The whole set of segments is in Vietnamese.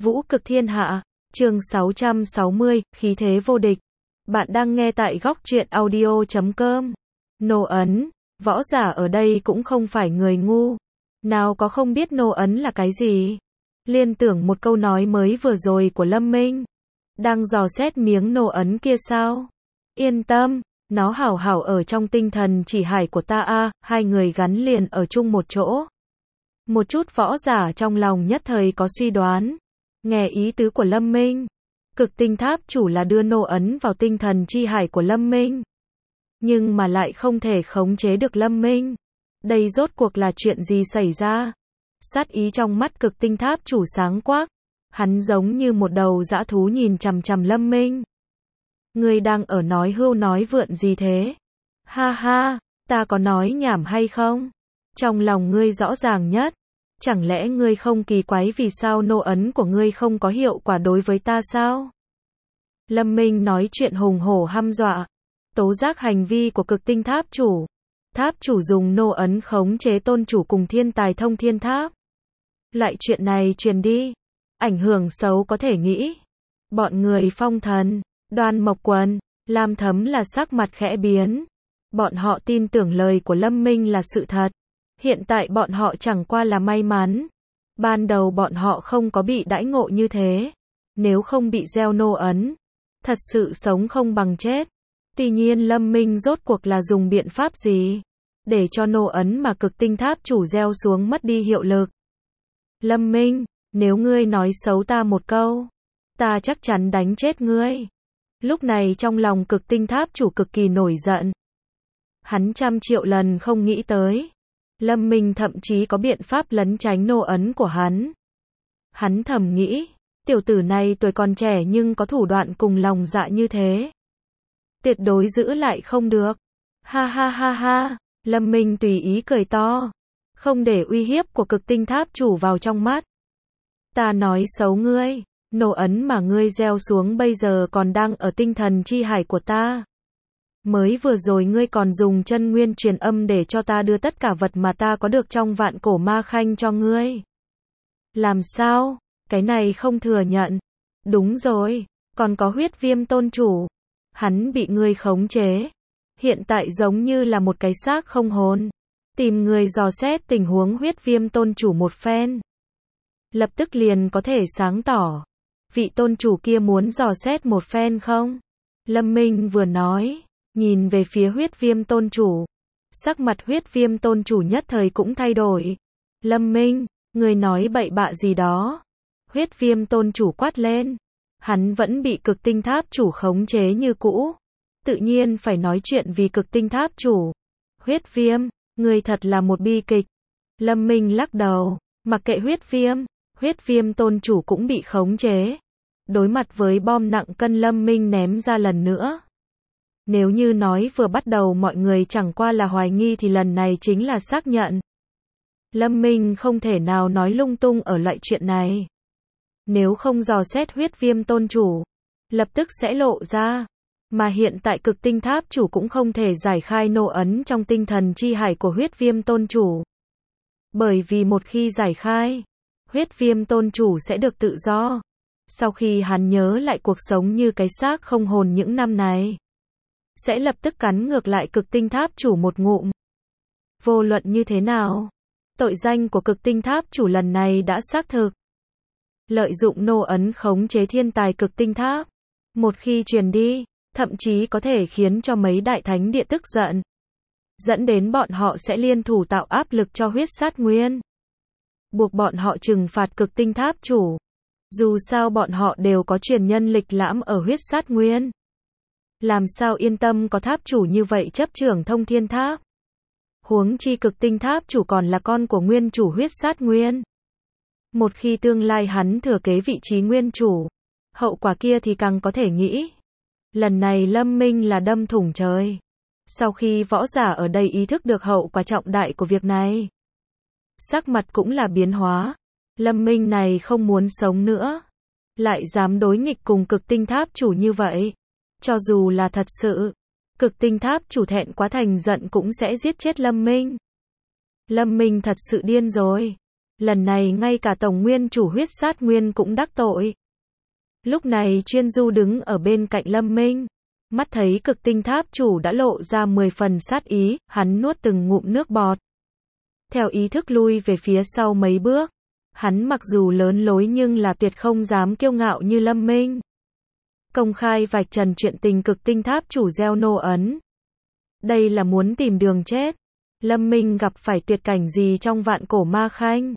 Vũ cực thiên hạ, chương 660, khí thế vô địch. Bạn đang nghe tại góc truyện audio.com. Nô ấn, võ giả ở đây cũng không phải người ngu. Nào có không biết nô ấn là cái gì? Liên tưởng một câu nói mới vừa rồi của Lâm Minh. Đang dò xét miếng nô ấn kia sao? Yên tâm, nó hảo hảo ở trong tinh thần chỉ hải của ta a, hai người gắn liền ở chung một chỗ. Một chút võ giả trong lòng nhất thời có suy đoán. Nghe ý tứ của Lâm Minh. Cực tinh tháp chủ là đưa nô ấn vào tinh thần chi hải của Lâm Minh. Nhưng mà lại không thể khống chế được Lâm Minh. Đây rốt cuộc là chuyện gì xảy ra? Sát ý trong mắt cực tinh tháp chủ sáng quắc. Hắn giống như một đầu dã thú nhìn chằm chằm Lâm Minh. Ngươi đang ở nói hưu nói vượn gì thế? Ha ha, ta có nói nhảm hay không? Trong lòng ngươi rõ ràng nhất. Chẳng lẽ ngươi không kỳ quái vì sao nô ấn của ngươi không có hiệu quả đối với ta sao? Lâm Minh nói chuyện hùng hổ hăm dọa. Tố giác hành vi của cực tinh tháp chủ. Tháp chủ dùng nô ấn khống chế tôn chủ cùng thiên tài thông thiên tháp. Loại chuyện này truyền đi. Ảnh hưởng xấu có thể nghĩ. Bọn người Phong Thần, Đoan Mộc Quần, Lam Thấm là sắc mặt khẽ biến. Bọn họ tin tưởng lời của Lâm Minh là sự thật. Hiện tại bọn họ chẳng qua là may mắn. Ban đầu bọn họ không có bị đãi ngộ như thế. Nếu không bị gieo nô ấn, thật sự sống không bằng chết. Tuy nhiên Lâm Minh rốt cuộc là dùng biện pháp gì? Để cho nô ấn mà cực tinh tháp chủ gieo xuống mất đi hiệu lực. Lâm Minh, nếu ngươi nói xấu ta một câu, ta chắc chắn đánh chết ngươi. Lúc này trong lòng cực tinh tháp chủ cực kỳ nổi giận. Hắn trăm triệu lần không nghĩ tới. Lâm Minh thậm chí có biện pháp lấn tránh nô ấn của hắn. Hắn thầm nghĩ, tiểu tử này tuổi còn trẻ nhưng có thủ đoạn cùng lòng dạ như thế. Tuyệt đối giữ lại không được. Ha ha ha ha, Lâm Minh tùy ý cười to. Không để uy hiếp của cực tinh tháp chủ vào trong mắt. Ta nói xấu ngươi, nô ấn mà ngươi gieo xuống bây giờ còn đang ở tinh thần chi hải của ta. Mới vừa rồi ngươi còn dùng chân nguyên truyền âm để cho ta đưa tất cả vật mà ta có được trong vạn cổ ma khanh cho ngươi. Làm sao? Cái này không thừa nhận. Đúng rồi, còn có huyết viêm tôn chủ. Hắn bị ngươi khống chế. Hiện tại giống như là một cái xác không hồn. Tìm người dò xét tình huống huyết viêm tôn chủ một phen. Lập tức liền có thể sáng tỏ. Vị tôn chủ kia muốn dò xét một phen không? Lâm Minh vừa nói. Nhìn về phía huyết viêm tôn chủ. Sắc mặt huyết viêm tôn chủ nhất thời cũng thay đổi. Lâm Minh, người nói bậy bạ gì đó. Huyết viêm tôn chủ quát lên. Hắn vẫn bị cực tinh tháp chủ khống chế như cũ. Tự nhiên phải nói chuyện vì cực tinh tháp chủ. Huyết viêm, người thật là một bi kịch. Lâm Minh lắc đầu. Mặc kệ huyết viêm tôn chủ cũng bị khống chế. Đối mặt với bom nặng cân Lâm Minh ném ra lần nữa. Nếu như nói vừa bắt đầu mọi người chẳng qua là hoài nghi thì lần này chính là xác nhận. Lâm Minh không thể nào nói lung tung ở loại chuyện này. Nếu không dò xét huyết viêm tôn chủ, lập tức sẽ lộ ra. Mà hiện tại cực tinh tháp chủ cũng không thể giải khai nô ấn trong tinh thần chi hải của huyết viêm tôn chủ. Bởi vì một khi giải khai, huyết viêm tôn chủ sẽ được tự do. Sau khi hắn nhớ lại cuộc sống như cái xác không hồn những năm này, sẽ lập tức cắn ngược lại cực tinh tháp chủ một ngụm. Vô luận như thế nào, tội danh của cực tinh tháp chủ lần này đã xác thực. Lợi dụng nô ấn khống chế thiên tài cực tinh tháp. Một khi truyền đi, thậm chí có thể khiến cho mấy đại thánh địa tức giận. Dẫn đến bọn họ sẽ liên thủ tạo áp lực cho huyết sát nguyên. Buộc bọn họ trừng phạt cực tinh tháp chủ. Dù sao bọn họ đều có truyền nhân lịch lãm ở huyết sát nguyên. Làm sao yên tâm có tháp chủ như vậy chấp trưởng thông thiên tháp. Huống chi cực tinh tháp chủ còn là con của nguyên chủ huyết sát nguyên. Một khi tương lai hắn thừa kế vị trí nguyên chủ, hậu quả kia thì càng có thể nghĩ. Lần này Lâm Minh là đâm thủng trời. Sau khi võ giả ở đây ý thức được hậu quả trọng đại của việc này, sắc mặt cũng là biến hóa. Lâm Minh này không muốn sống nữa. Lại dám đối nghịch cùng cực tinh tháp chủ như vậy. Cho dù là thật sự, cực tinh tháp chủ thẹn quá thành giận cũng sẽ giết chết Lâm Minh. Lâm Minh thật sự điên rồi. Lần này ngay cả tổng nguyên chủ huyết sát nguyên cũng đắc tội. Lúc này Chuyên Du đứng ở bên cạnh Lâm Minh. Mắt thấy cực tinh tháp chủ đã lộ ra 10 phần sát ý, hắn nuốt từng ngụm nước bọt. Theo ý thức lui về phía sau mấy bước. Hắn mặc dù lớn lối nhưng là tuyệt không dám kiêu ngạo như Lâm Minh. Công khai vạch trần chuyện tình cực tinh tháp chủ gieo nô ấn. Đây là muốn tìm đường chết. Lâm Minh gặp phải tuyệt cảnh gì trong vạn cổ ma khanh?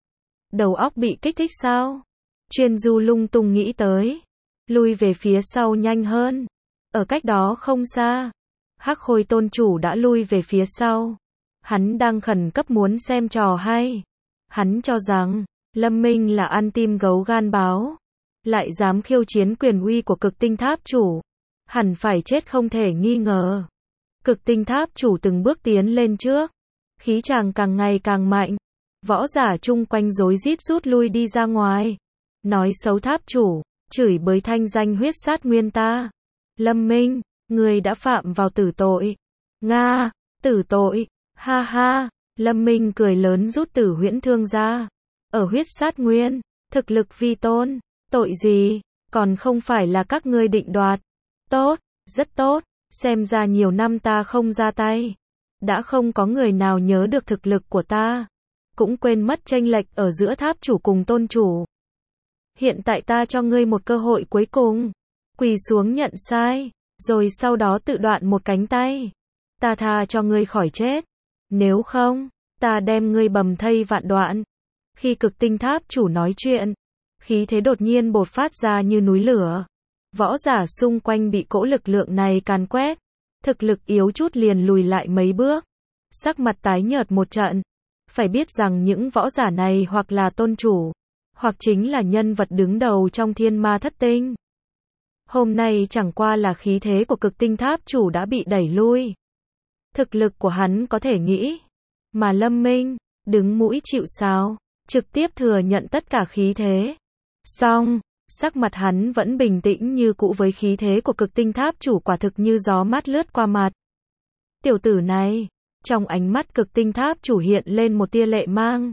Đầu óc bị kích thích sao? Chuyên Du lung tung nghĩ tới. Lui về phía sau nhanh hơn. Ở cách đó không xa. Hắc Khôi tôn chủ đã lui về phía sau. Hắn đang khẩn cấp muốn xem trò hay. Hắn cho rằng, Lâm Minh là ăn tim gấu gan báo. Lại dám khiêu chiến quyền uy của cực tinh tháp chủ. Hẳn phải chết không thể nghi ngờ. Cực tinh tháp chủ từng bước tiến lên trước. Khí chàng càng ngày càng mạnh. Võ giả chung quanh rối rít rút lui đi ra ngoài. Nói xấu tháp chủ, chửi bới thanh danh huyết sát nguyên ta. Lâm Minh, người đã phạm vào tử tội. Nga, tử tội, ha ha. Lâm Minh cười lớn rút tử huyễn thương ra. Ở huyết sát nguyên, thực lực vi tôn. Tội gì, còn không phải là các ngươi định đoạt. Tốt, rất tốt. Xem ra nhiều năm ta không ra tay. Đã không có người nào nhớ được thực lực của ta. Cũng quên mất chênh lệch ở giữa tháp chủ cùng tôn chủ. Hiện tại ta cho ngươi một cơ hội cuối cùng. Quỳ xuống nhận sai. Rồi sau đó tự đoạn một cánh tay. Ta tha cho ngươi khỏi chết. Nếu không, ta đem ngươi bầm thây vạn đoạn. Khi cực tinh tháp chủ nói chuyện, khí thế đột nhiên bột phát ra như núi lửa. Võ giả xung quanh bị cỗ lực lượng này càn quét. Thực lực yếu chút liền lùi lại mấy bước. Sắc mặt tái nhợt một trận. Phải biết rằng những võ giả này hoặc là tôn chủ, hoặc chính là nhân vật đứng đầu trong thiên ma thất tinh. Hôm nay chẳng qua là khí thế của cực tinh tháp chủ đã bị đẩy lui. Thực lực của hắn có thể nghĩ. Mà Lâm Minh, đứng mũi chịu sào, trực tiếp thừa nhận tất cả khí thế. Xong, sắc mặt hắn vẫn bình tĩnh như cũ với khí thế của cực tinh tháp chủ quả thực như gió mát lướt qua mặt. Tiểu tử này, trong ánh mắt cực tinh tháp chủ hiện lên một tia lệ mang.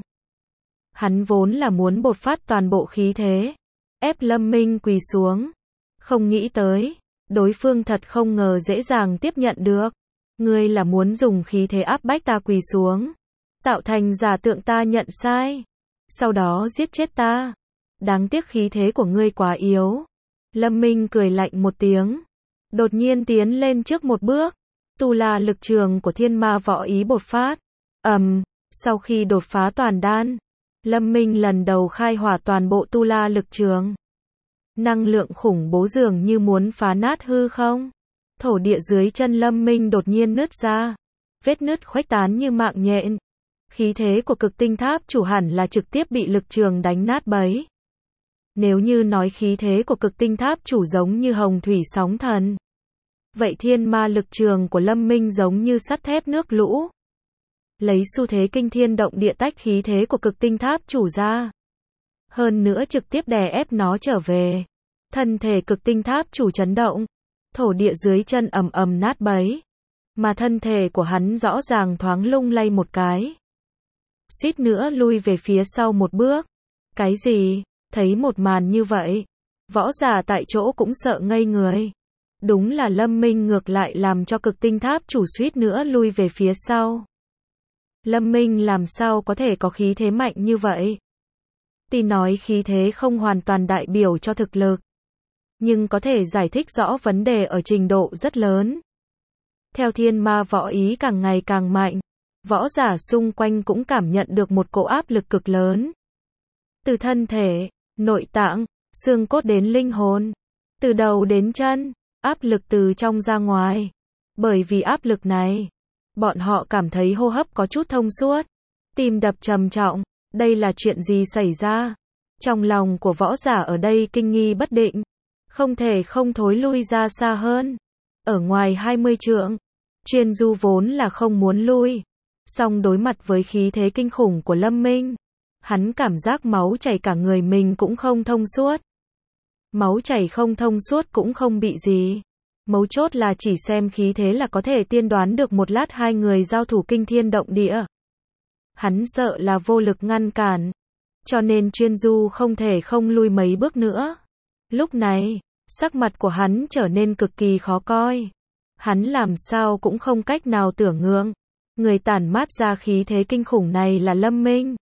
Hắn vốn là muốn bộc phát toàn bộ khí thế, ép Lâm Minh quỳ xuống. Không nghĩ tới, đối phương thật không ngờ dễ dàng tiếp nhận được. Ngươi là muốn dùng khí thế áp bách ta quỳ xuống, tạo thành giả tượng ta nhận sai, sau đó giết chết ta. Đáng tiếc khí thế của ngươi quá yếu. Lâm Minh cười lạnh một tiếng, đột nhiên tiến lên trước một bước. Tu La lực trường của thiên ma võ ý bộc phát. Sau khi đột phá toàn đan, Lâm Minh lần đầu khai hỏa toàn bộ Tu La lực trường. Năng lượng khủng bố dường như muốn phá nát hư không. Thổ địa dưới chân Lâm Minh đột nhiên nứt ra. Vết nứt khuếch tán như mạng nhện. Khí thế của cực tinh tháp chủ hẳn là trực tiếp bị lực trường đánh nát bấy. Nếu như nói khí thế của cực tinh tháp chủ giống như hồng thủy sóng thần, vậy thiên ma lực trường của Lâm Minh giống như sắt thép nước lũ. Lấy xu thế kinh thiên động địa tách khí thế của cực tinh tháp chủ ra. Hơn nữa trực tiếp đè ép nó trở về. Thân thể cực tinh tháp chủ chấn động. Thổ địa dưới chân ầm ầm nát bấy. Mà thân thể của hắn rõ ràng thoáng lung lay một cái. Suýt nữa lui về phía sau một bước. Cái gì? Thấy một màn như vậy, võ giả tại chỗ cũng sợ ngây người. Đúng là Lâm Minh ngược lại làm cho cực tinh tháp chủ suýt nữa lui về phía sau. Lâm Minh làm sao có thể có khí thế mạnh như vậy? Tuy nói khí thế không hoàn toàn đại biểu cho thực lực, nhưng có thể giải thích rõ vấn đề ở trình độ rất lớn. Theo thiên ma võ ý càng ngày càng mạnh, võ giả xung quanh cũng cảm nhận được một cỗ áp lực cực lớn. Từ thân thể, nội tạng, xương cốt đến linh hồn, từ đầu đến chân, áp lực từ trong ra ngoài. Bởi vì áp lực này, bọn họ cảm thấy hô hấp có chút thông suốt, tim đập trầm trọng. Đây là chuyện gì xảy ra? Trong lòng của võ giả ở đây kinh nghi bất định, không thể không thối lui ra xa hơn. Ở ngoài 20 trượng, Chuyên Du vốn là không muốn lui, song đối mặt với khí thế kinh khủng của Lâm Minh, hắn cảm giác máu chảy cả người mình cũng không thông suốt. Máu chảy không thông suốt cũng không bị gì. Mấu chốt là chỉ xem khí thế là có thể tiên đoán được một lát hai người giao thủ kinh thiên động địa. Hắn sợ là vô lực ngăn cản, cho nên Chuyên Du không thể không lui mấy bước nữa. Lúc này, sắc mặt của hắn trở nên cực kỳ khó coi. Hắn làm sao cũng không cách nào tưởng tượng, người tản mát ra khí thế kinh khủng này là Lâm Minh.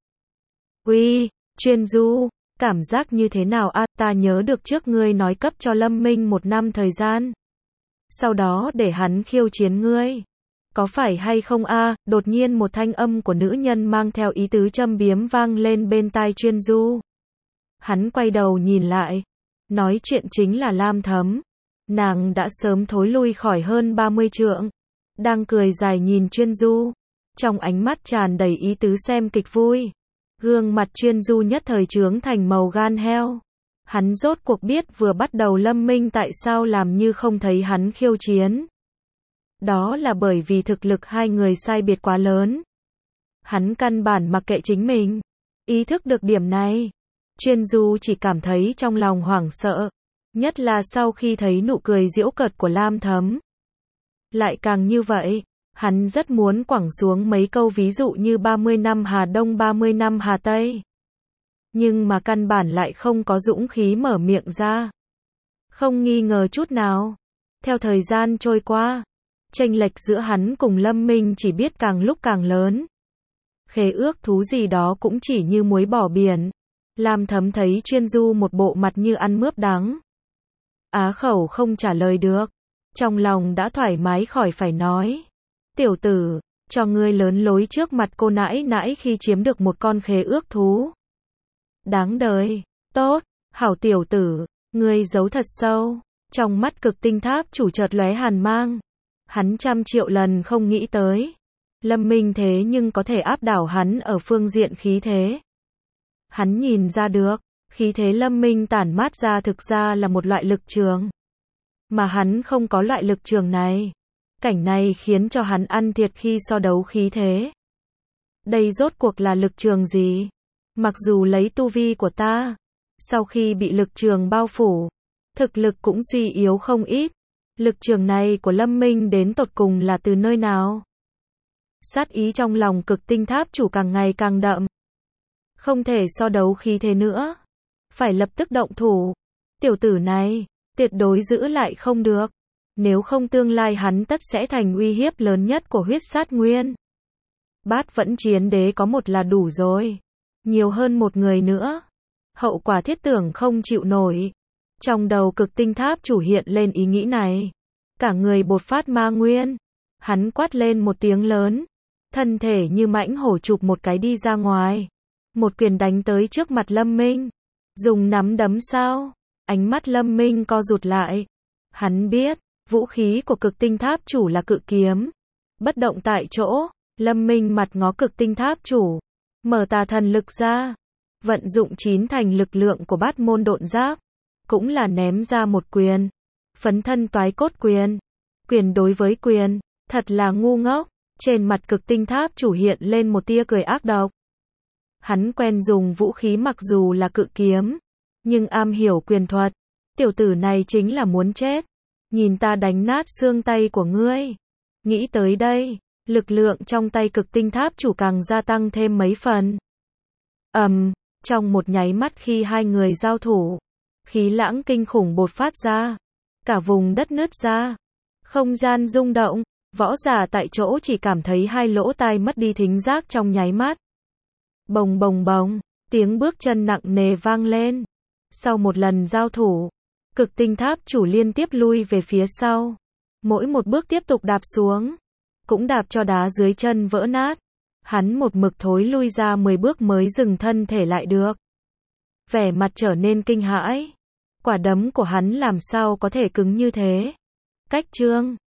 Uy, Chuyên Du, cảm giác như thế nào a? Ta nhớ được trước ngươi nói cấp cho Lâm Minh 1 năm thời gian. Sau đó để hắn khiêu chiến ngươi. Có phải hay không a? Đột nhiên một thanh âm của nữ nhân mang theo ý tứ châm biếm vang lên bên tai Chuyên Du. Hắn quay đầu nhìn lại. Nói chuyện chính là Lam Thấm. Nàng đã sớm thối lui khỏi hơn 30 trượng. Đang cười dài nhìn Chuyên Du. Trong ánh mắt tràn đầy ý tứ xem kịch vui. Gương mặt Chuyên Du nhất thời chướng thành màu gan heo. Hắn rốt cuộc biết vừa bắt đầu Lâm Minh tại sao làm như không thấy hắn khiêu chiến. Đó là bởi vì thực lực hai người sai biệt quá lớn. Hắn căn bản mặc kệ chính mình. Ý thức được điểm này, Chuyên Du chỉ cảm thấy trong lòng hoảng sợ. Nhất là sau khi thấy nụ cười giễu cợt của Lam Thấm. Lại càng như vậy, hắn rất muốn quẳng xuống mấy câu ví dụ như 30 năm Hà Đông 30 năm Hà Tây. Nhưng mà căn bản lại không có dũng khí mở miệng ra. Không nghi ngờ chút nào. Theo thời gian trôi qua, chênh lệch giữa hắn cùng Lâm Minh chỉ biết càng lúc càng lớn. Khế ước thú gì đó cũng chỉ như muối bỏ biển. Lam Thấm thấy Chuyên Du một bộ mặt như ăn mướp đắng. Á khẩu không trả lời được. Trong lòng đã thoải mái khỏi phải nói. Tiểu tử, cho ngươi lớn lối trước mặt cô nãi nãi khi chiếm được một con khế ước thú. Đáng đời. Tốt, hảo tiểu tử, ngươi giấu thật sâu. Trong mắt Cực Tinh Tháp chủ chợt lóe hàn mang. Hắn 100 triệu lần không nghĩ tới. Lâm Minh thế nhưng có thể áp đảo hắn ở phương diện khí thế. Hắn nhìn ra được, khí thế Lâm Minh tản mát ra thực ra là một loại lực trường. Mà hắn không có loại lực trường này. Cảnh này khiến cho hắn ăn thiệt khi so đấu khí thế. Đây rốt cuộc là lực trường gì? Mặc dù lấy tu vi của ta, sau khi bị lực trường bao phủ, thực lực cũng suy yếu không ít. Lực trường này của Lâm Minh đến tột cùng là từ nơi nào? Sát ý trong lòng Cực Tinh Tháp chủ càng ngày càng đậm. Không thể so đấu khí thế nữa. Phải lập tức động thủ. Tiểu tử này, tuyệt đối giữ lại không được. Nếu không tương lai hắn tất sẽ thành uy hiếp lớn nhất của huyết sát nguyên. Bát Vẫn Chiến Đế có một là đủ rồi. Nhiều hơn một người nữa. Hậu quả thiết tưởng không chịu nổi. Trong đầu Cực Tinh Tháp chủ hiện lên ý nghĩ này. Cả người bột phát ma nguyên. Hắn quát lên một tiếng lớn. Thân thể như mãnh hổ chụp một cái đi ra ngoài. Một quyền đánh tới trước mặt Lâm Minh. Dùng nắm đấm sao? Ánh mắt Lâm Minh co rụt lại. Hắn biết, vũ khí của Cực Tinh Tháp chủ là cự kiếm. Bất động tại chỗ, Lâm Minh mặt ngó Cực Tinh Tháp chủ. Mở tà thần lực ra. Vận dụng 9 thành lực lượng của bát môn độn giáp. Cũng là ném ra một quyền. Phấn thân toái cốt quyền. Quyền đối với quyền. Thật là ngu ngốc. Trên mặt Cực Tinh Tháp chủ hiện lên một tia cười ác độc. Hắn quen dùng vũ khí mặc dù là cự kiếm. Nhưng am hiểu quyền thuật. Tiểu tử này chính là muốn chết. Nhìn ta đánh nát xương tay của ngươi. Nghĩ tới đây, lực lượng trong tay Cực Tinh Tháp chủ càng gia tăng thêm mấy phần. Trong một nháy mắt khi hai người giao thủ, khí lãng kinh khủng bột phát ra. Cả vùng đất nứt ra. Không gian rung động. Võ giả tại chỗ chỉ cảm thấy hai lỗ tai mất đi thính giác trong nháy mắt. Bồng bồng bồng, tiếng bước chân nặng nề vang lên. Sau một lần giao thủ, Cực Tinh Tháp chủ liên tiếp lui về phía sau. Mỗi một bước tiếp tục đạp xuống, cũng đạp cho đá dưới chân vỡ nát. Hắn một mực thối lui ra 10 bước mới dừng thân thể lại được. Vẻ mặt trở nên kinh hãi. Quả đấm của hắn làm sao có thể cứng như thế? Cách chương